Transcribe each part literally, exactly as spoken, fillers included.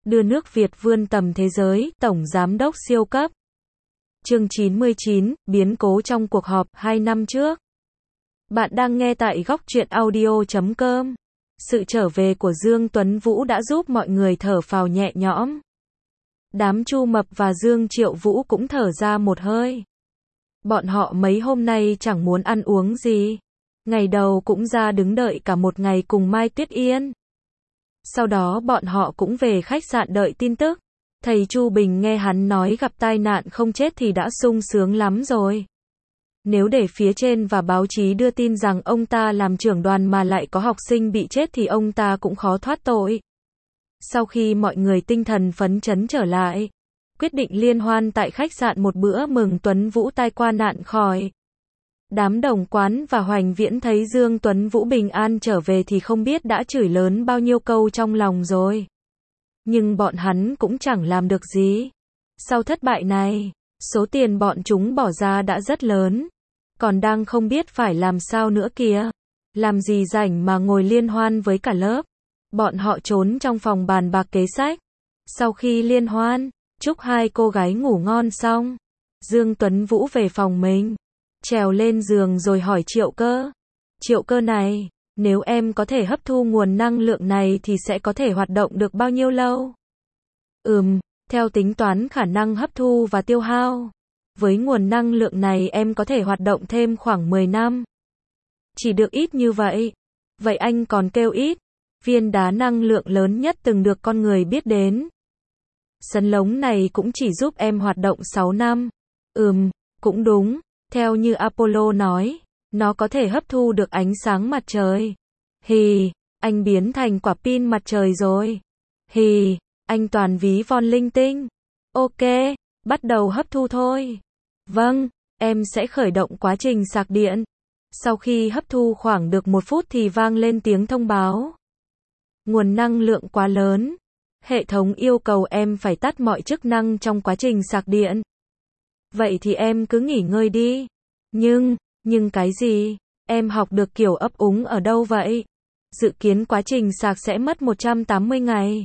đưa nước Việt vươn tầm thế giới, Tổng Giám đốc siêu cấp. Chương chín mươi chín, biến cố trong cuộc họp hai năm trước. Bạn đang nghe tại góc truyện audio chấm com. Sự trở về của Dương Tuấn Vũ đã giúp mọi người thở phào nhẹ nhõm. Đám Chu Mập và Dương Triệu Vũ cũng thở ra một hơi. Bọn họ mấy hôm nay chẳng muốn ăn uống gì. Ngày đầu cũng ra đứng đợi cả một ngày cùng Mai Tuyết Yên. Sau đó bọn họ cũng về khách sạn đợi tin tức. Thầy Chu Bình nghe hắn nói gặp tai nạn không chết thì đã sung sướng lắm rồi. Nếu để phía trên và báo chí đưa tin rằng ông ta làm trưởng đoàn mà lại có học sinh bị chết thì ông ta cũng khó thoát tội. Sau khi mọi người tinh thần phấn chấn trở lại, quyết định liên hoan tại khách sạn một bữa mừng Tuấn Vũ tai qua nạn khỏi. Đám Đồng Quán và Hoành Viễn thấy Dương Tuấn Vũ bình an trở về thì không biết đã chửi lớn bao nhiêu câu trong lòng rồi. Nhưng bọn hắn cũng chẳng làm được gì. Sau thất bại này, số tiền bọn chúng bỏ ra đã rất lớn. Còn đang không biết phải làm sao nữa kìa. Làm gì rảnh mà ngồi liên hoan với cả lớp. Bọn họ trốn trong phòng bàn bạc kế sách. Sau khi liên hoan, chúc hai cô gái ngủ ngon xong, Dương Tuấn Vũ về phòng mình. Trèo lên giường rồi hỏi Triệu Cơ. Triệu Cơ này, nếu em có thể hấp thu nguồn năng lượng này thì sẽ có thể hoạt động được bao nhiêu lâu? Ừm, theo tính toán khả năng hấp thu và tiêu hao. Với nguồn năng lượng này em có thể hoạt động thêm khoảng mười năm. Chỉ được ít như vậy. Vậy anh còn kêu ít. Viên đá năng lượng lớn nhất từng được con người biết đến. Sấn lống này cũng chỉ giúp em hoạt động sáu năm. Ừm, cũng đúng. Theo như Apollo nói, nó có thể hấp thu được ánh sáng mặt trời. Hì, anh biến thành quả pin mặt trời rồi. Hì, anh toàn ví von linh tinh. Ok, bắt đầu hấp thu thôi. Vâng, em sẽ khởi động quá trình sạc điện. Sau khi hấp thu khoảng được một phút thì vang lên tiếng thông báo. Nguồn năng lượng quá lớn. Hệ thống yêu cầu em phải tắt mọi chức năng trong quá trình sạc điện. Vậy thì em cứ nghỉ ngơi đi. Nhưng, nhưng cái gì? Em học được kiểu ấp úng ở đâu vậy? Dự kiến quá trình sạc sẽ mất một trăm tám mươi ngày.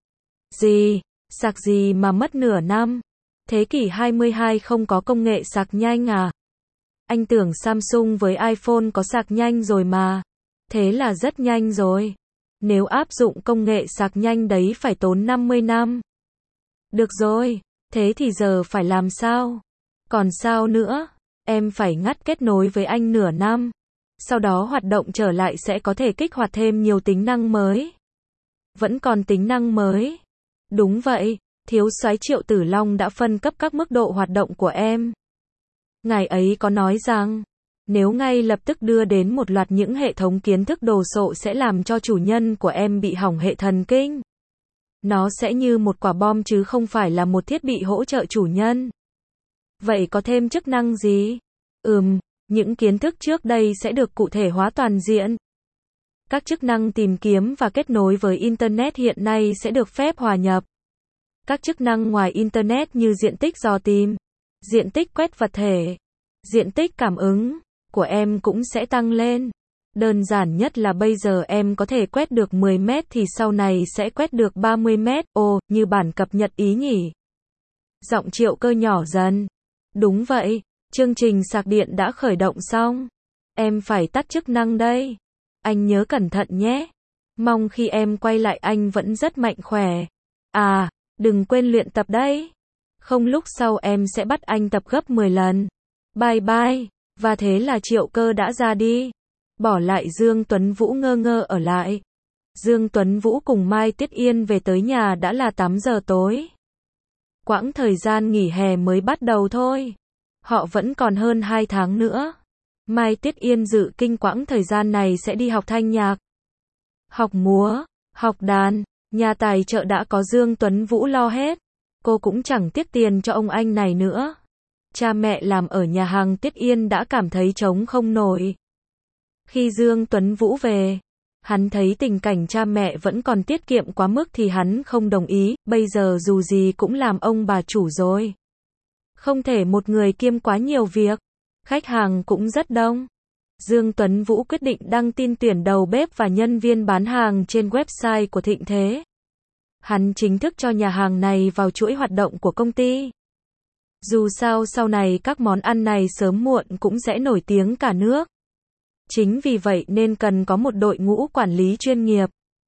Gì? Sạc gì mà mất nửa năm? Thế kỷ hai mươi hai không có công nghệ sạc nhanh à? Anh tưởng Samsung với iPhone có sạc nhanh rồi mà. Thế là rất nhanh rồi. Nếu áp dụng công nghệ sạc nhanh đấy phải tốn năm mươi năm. Được rồi, thế thì giờ phải làm sao? Còn sao nữa? Em phải ngắt kết nối với anh nửa năm. Sau đó hoạt động trở lại sẽ có thể kích hoạt thêm nhiều tính năng mới. Vẫn còn tính năng mới. Đúng vậy, thiếu soái Triệu Tử Long đã phân cấp các mức độ hoạt động của em. Ngài ấy có nói rằng, nếu ngay lập tức đưa đến một loạt những hệ thống kiến thức đồ sộ sẽ làm cho chủ nhân của em bị hỏng hệ thần kinh. Nó sẽ như một quả bom chứ không phải là một thiết bị hỗ trợ chủ nhân. Vậy có thêm chức năng gì? Ừm, những kiến thức trước đây sẽ được cụ thể hóa toàn diện. Các chức năng tìm kiếm và kết nối với Internet hiện nay sẽ được phép hòa nhập. Các chức năng ngoài Internet như diện tích dò tìm, diện tích quét vật thể, diện tích cảm ứng của em cũng sẽ tăng lên. Đơn giản nhất là bây giờ em có thể quét được mười mét thì sau này sẽ quét được ba mươi mét. Ồ, như bản cập nhật ý nhỉ? Giọng Triệu Cơ nhỏ dần. Đúng vậy, chương trình sạc điện đã khởi động xong. Em phải tắt chức năng đây. Anh nhớ cẩn thận nhé. Mong khi em quay lại anh vẫn rất mạnh khỏe. À, đừng quên luyện tập đấy. Không lúc sau em sẽ bắt anh tập gấp mười lần. Bye bye. Và thế là Triệu Cơ đã ra đi. Bỏ lại Dương Tuấn Vũ ngơ ngơ ở lại. Dương Tuấn Vũ cùng Mai Tuyết Yên về tới nhà đã là tám giờ tối. Quãng thời gian nghỉ hè mới bắt đầu thôi. Họ vẫn còn hơn hai tháng nữa. Mai Tuyết Yên dự kinh quãng thời gian này sẽ đi học thanh nhạc, học múa, học đàn. Nhà tài trợ đã có Dương Tuấn Vũ lo hết. Cô cũng chẳng tiếc tiền cho ông anh này nữa. Cha mẹ làm ở nhà hàng Tuyết Yên đã cảm thấy trống không nổi. Khi Dương Tuấn Vũ về, hắn thấy tình cảnh cha mẹ vẫn còn tiết kiệm quá mức thì hắn không đồng ý. Bây giờ dù gì cũng làm ông bà chủ rồi. Không thể một người kiêm quá nhiều việc. Khách hàng cũng rất đông. Dương Tuấn Vũ quyết định đăng tin tuyển đầu bếp và nhân viên bán hàng trên website của Thịnh Thế. Hắn chính thức cho nhà hàng này vào chuỗi hoạt động của công ty. Dù sao sau này các món ăn này sớm muộn cũng sẽ nổi tiếng cả nước. Chính vì vậy nên cần có một đội ngũ quản lý chuyên nghiệp.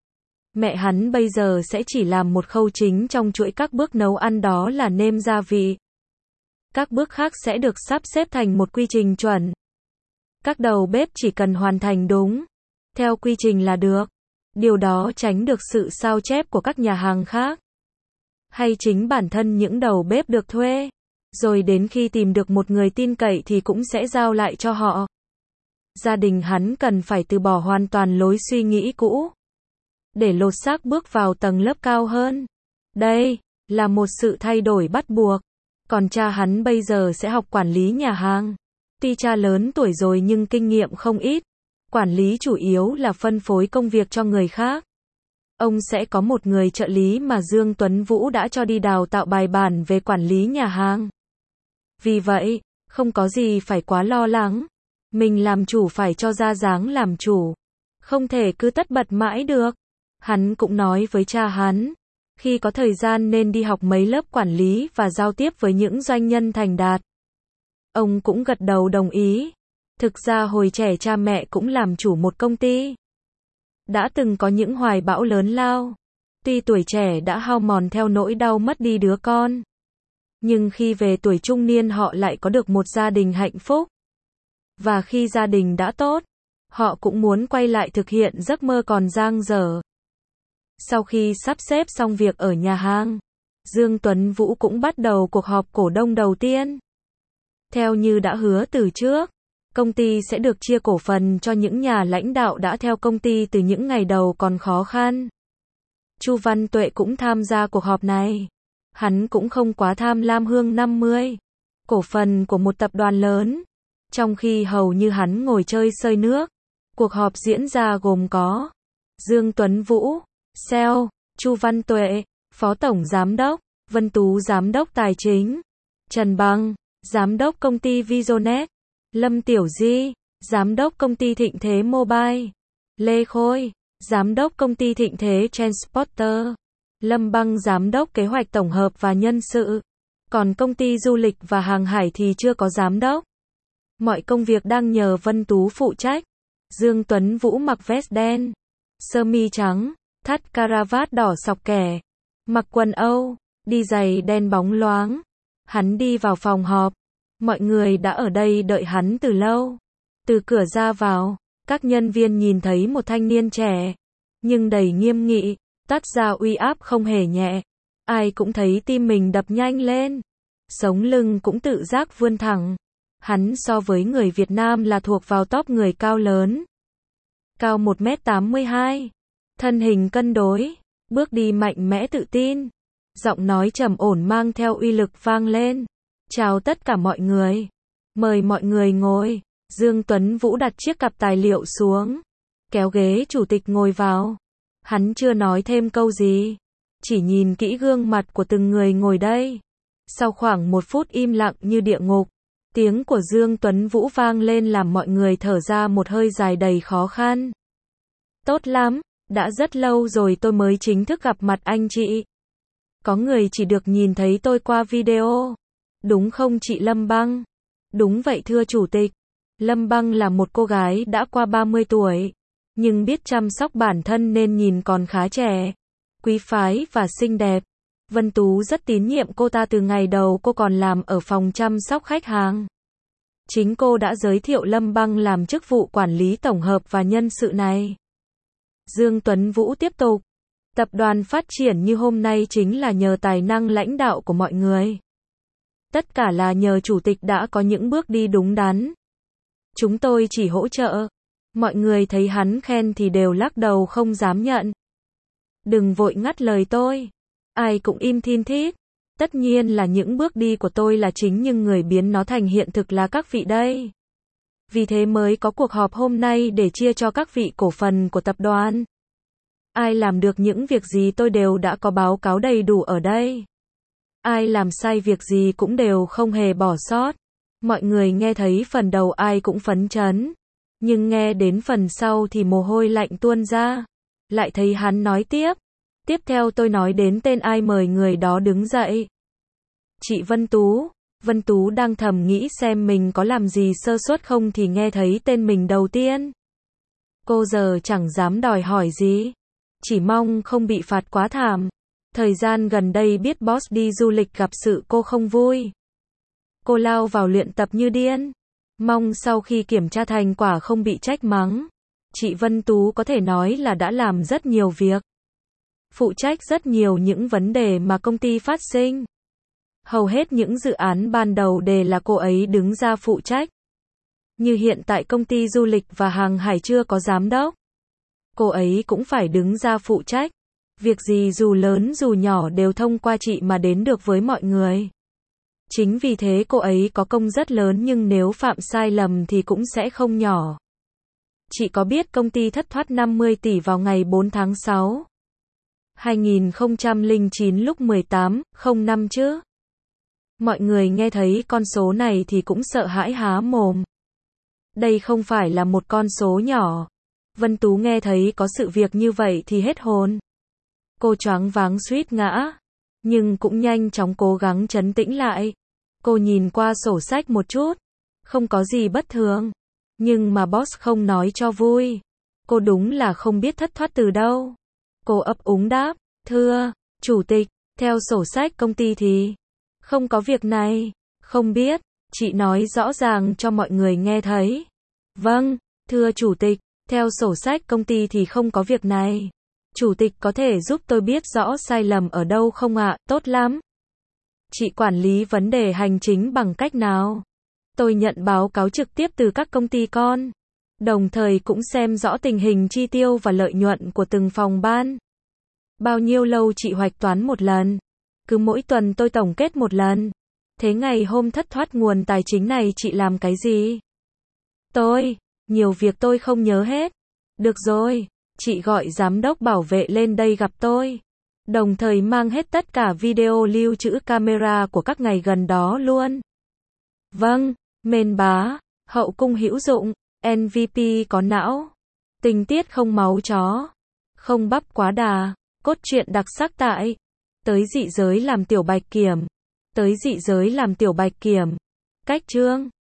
Mẹ hắn bây giờ sẽ chỉ làm một khâu chính trong chuỗi các bước nấu ăn, đó là nêm gia vị. Các bước khác sẽ được sắp xếp thành một quy trình chuẩn. Các đầu bếp chỉ cần hoàn thành đúng theo quy trình là được. Điều đó tránh được sự sao chép của các nhà hàng khác. Hay chính bản thân những đầu bếp được thuê. Rồi đến khi tìm được một người tin cậy thì cũng sẽ giao lại cho họ. Gia đình hắn cần phải từ bỏ hoàn toàn lối suy nghĩ cũ. Để lột xác bước vào tầng lớp cao hơn. Đây là một sự thay đổi bắt buộc. Còn cha hắn bây giờ sẽ học quản lý nhà hàng. Tuy cha lớn tuổi rồi nhưng kinh nghiệm không ít. Quản lý chủ yếu là phân phối công việc cho người khác. Ông sẽ có một người trợ lý mà Dương Tuấn Vũ đã cho đi đào tạo bài bản về quản lý nhà hàng. Vì vậy, không có gì phải quá lo lắng. Mình làm chủ phải cho ra dáng làm chủ. Không thể cứ tất bật mãi được. Hắn cũng nói với cha hắn. Khi có thời gian nên đi học mấy lớp quản lý và giao tiếp với những doanh nhân thành đạt. Ông cũng gật đầu đồng ý. Thực ra hồi trẻ cha mẹ cũng làm chủ một công ty. Đã từng có những hoài bão lớn lao. Tuy tuổi trẻ đã hao mòn theo nỗi đau mất đi đứa con. Nhưng khi về tuổi trung niên họ lại có được một gia đình hạnh phúc. Và khi gia đình đã tốt, họ cũng muốn quay lại thực hiện giấc mơ còn dang dở. Sau khi sắp xếp xong việc ở nhà hàng, Dương Tuấn Vũ cũng bắt đầu cuộc họp cổ đông đầu tiên. Theo như đã hứa từ trước, công ty sẽ được chia cổ phần cho những nhà lãnh đạo đã theo công ty từ những ngày đầu còn khó khăn. Chu Văn Tuệ cũng tham gia cuộc họp này. Hắn cũng không quá tham lam hương năm mươi cổ phần của một tập đoàn lớn. Trong khi hầu như hắn ngồi chơi sơi nước. Cuộc họp diễn ra gồm có Dương Tuấn Vũ, sale, Chu Văn Tuệ, Phó Tổng Giám đốc, Vân Tú Giám đốc Tài chính, Trần Bằng, Giám đốc công ty Visionet, Lâm Tiểu Di, Giám đốc công ty Thịnh Thế Mobile, Lê Khôi, Giám đốc công ty Thịnh Thế Transporter, Lâm Băng Giám đốc Kế hoạch Tổng hợp và Nhân sự. Còn công ty Du lịch và Hàng hải thì chưa có giám đốc. Mọi công việc đang nhờ Vân Tú phụ trách. Dương Tuấn Vũ mặc vest đen, sơ mi trắng, thắt caravat đỏ sọc kẻ, mặc quần Âu, đi giày đen bóng loáng. Hắn đi vào phòng họp. Mọi người đã ở đây đợi hắn từ lâu. Từ cửa ra vào, các nhân viên nhìn thấy một thanh niên trẻ, nhưng đầy nghiêm nghị, toát ra uy áp không hề nhẹ. Ai cũng thấy tim mình đập nhanh lên. Sống lưng cũng tự giác vươn thẳng. Hắn so với người Việt Nam là thuộc vào top người cao lớn. Cao một mét tám mươi hai. Thân hình cân đối. Bước đi mạnh mẽ tự tin. Giọng nói trầm ổn mang theo uy lực vang lên. Chào tất cả mọi người. Mời mọi người ngồi. Dương Tuấn Vũ đặt chiếc cặp tài liệu xuống. Kéo ghế chủ tịch ngồi vào. Hắn chưa nói thêm câu gì. Chỉ nhìn kỹ gương mặt của từng người ngồi đây. Sau khoảng một phút im lặng như địa ngục, tiếng của Dương Tuấn Vũ vang lên làm mọi người thở ra một hơi dài đầy khó khăn. Tốt lắm, đã rất lâu rồi tôi mới chính thức gặp mặt anh chị. Có người chỉ được nhìn thấy tôi qua video. Đúng không chị Lâm Băng? Đúng vậy thưa chủ tịch. Lâm Băng là một cô gái đã qua ba mươi tuổi, nhưng biết chăm sóc bản thân nên nhìn còn khá trẻ, quý phái và xinh đẹp. Vân Tú rất tín nhiệm cô ta từ ngày đầu cô còn làm ở phòng chăm sóc khách hàng. Chính cô đã giới thiệu Lâm Băng làm chức vụ quản lý tổng hợp và nhân sự này. Dương Tuấn Vũ tiếp tục. Tập đoàn phát triển như hôm nay chính là nhờ tài năng lãnh đạo của mọi người. Tất cả là nhờ chủ tịch đã có những bước đi đúng đắn. Chúng tôi chỉ hỗ trợ. Mọi người thấy hắn khen thì đều lắc đầu không dám nhận. Đừng vội ngắt lời tôi. Ai cũng im thin thít. Tất nhiên là những bước đi của tôi là chính nhưng người biến nó thành hiện thực là các vị đây. Vì thế mới có cuộc họp hôm nay để chia cho các vị cổ phần của tập đoàn. Ai làm được những việc gì tôi đều đã có báo cáo đầy đủ ở đây. Ai làm sai việc gì cũng đều không hề bỏ sót. Mọi người nghe thấy phần đầu ai cũng phấn chấn. Nhưng nghe đến phần sau thì mồ hôi lạnh tuôn ra. Lại thấy hắn nói tiếp. Tiếp theo tôi nói đến tên ai mời người đó đứng dậy. Chị Vân Tú. Vân Tú đang thầm nghĩ xem mình có làm gì sơ suất không thì nghe thấy tên mình đầu tiên. Cô giờ chẳng dám đòi hỏi gì. Chỉ mong không bị phạt quá thảm. Thời gian gần đây biết boss đi du lịch gặp sự cô không vui. Cô lao vào luyện tập như điên. Mong sau khi kiểm tra thành quả không bị trách mắng. Chị Vân Tú có thể nói là đã làm rất nhiều việc. Phụ trách rất nhiều những vấn đề mà công ty phát sinh. Hầu hết những dự án ban đầu đều là cô ấy đứng ra phụ trách. Như hiện tại công ty du lịch và hàng hải chưa có giám đốc. Cô ấy cũng phải đứng ra phụ trách. Việc gì dù lớn dù nhỏ đều thông qua chị mà đến được với mọi người. Chính vì thế cô ấy có công rất lớn nhưng nếu phạm sai lầm thì cũng sẽ không nhỏ. Chị có biết công ty thất thoát năm mươi tỷ vào ngày bốn tháng sáu hai nghìn không trăm lẻ chín lúc mười tám không năm chứ? Mọi người nghe thấy con số này thì cũng sợ hãi há mồm. Đây không phải là một con số nhỏ. Vân Tú nghe thấy có sự việc như vậy thì hết hồn. Cô choáng váng suýt ngã. Nhưng cũng nhanh chóng cố gắng trấn tĩnh lại. Cô nhìn qua sổ sách một chút. Không có gì bất thường. Nhưng mà boss không nói cho vui. Cô đúng là không biết thất thoát từ đâu. Cô ấp úng đáp. Thưa, chủ tịch, theo sổ sách công ty thì không có việc này. Không biết, chị nói rõ ràng cho mọi người nghe thấy. Vâng, thưa chủ tịch, theo sổ sách công ty thì không có việc này. Chủ tịch có thể giúp tôi biết rõ sai lầm ở đâu không ạ? Tốt lắm. Chị quản lý vấn đề hành chính bằng cách nào? Tôi nhận báo cáo trực tiếp từ các công ty con. Đồng thời cũng xem rõ tình hình chi tiêu và lợi nhuận của từng phòng ban. Bao nhiêu lâu chị hoạch toán một lần? Cứ mỗi tuần tôi tổng kết một lần. Thế ngày hôm thất thoát nguồn tài chính này chị làm cái gì? Tôi, nhiều việc tôi không nhớ hết. Được rồi, chị gọi giám đốc bảo vệ lên đây gặp tôi. Đồng thời mang hết tất cả video lưu trữ camera của các ngày gần đó luôn. Vâng, mên bá, hậu cung hữu dụng, em vê pê có não. Tình tiết không máu chó. Không bắp quá đà. Cốt truyện đặc sắc tại. Tới dị giới làm tiểu bạch kiểm. Tới dị giới làm tiểu bạch kiểm. Cách chương.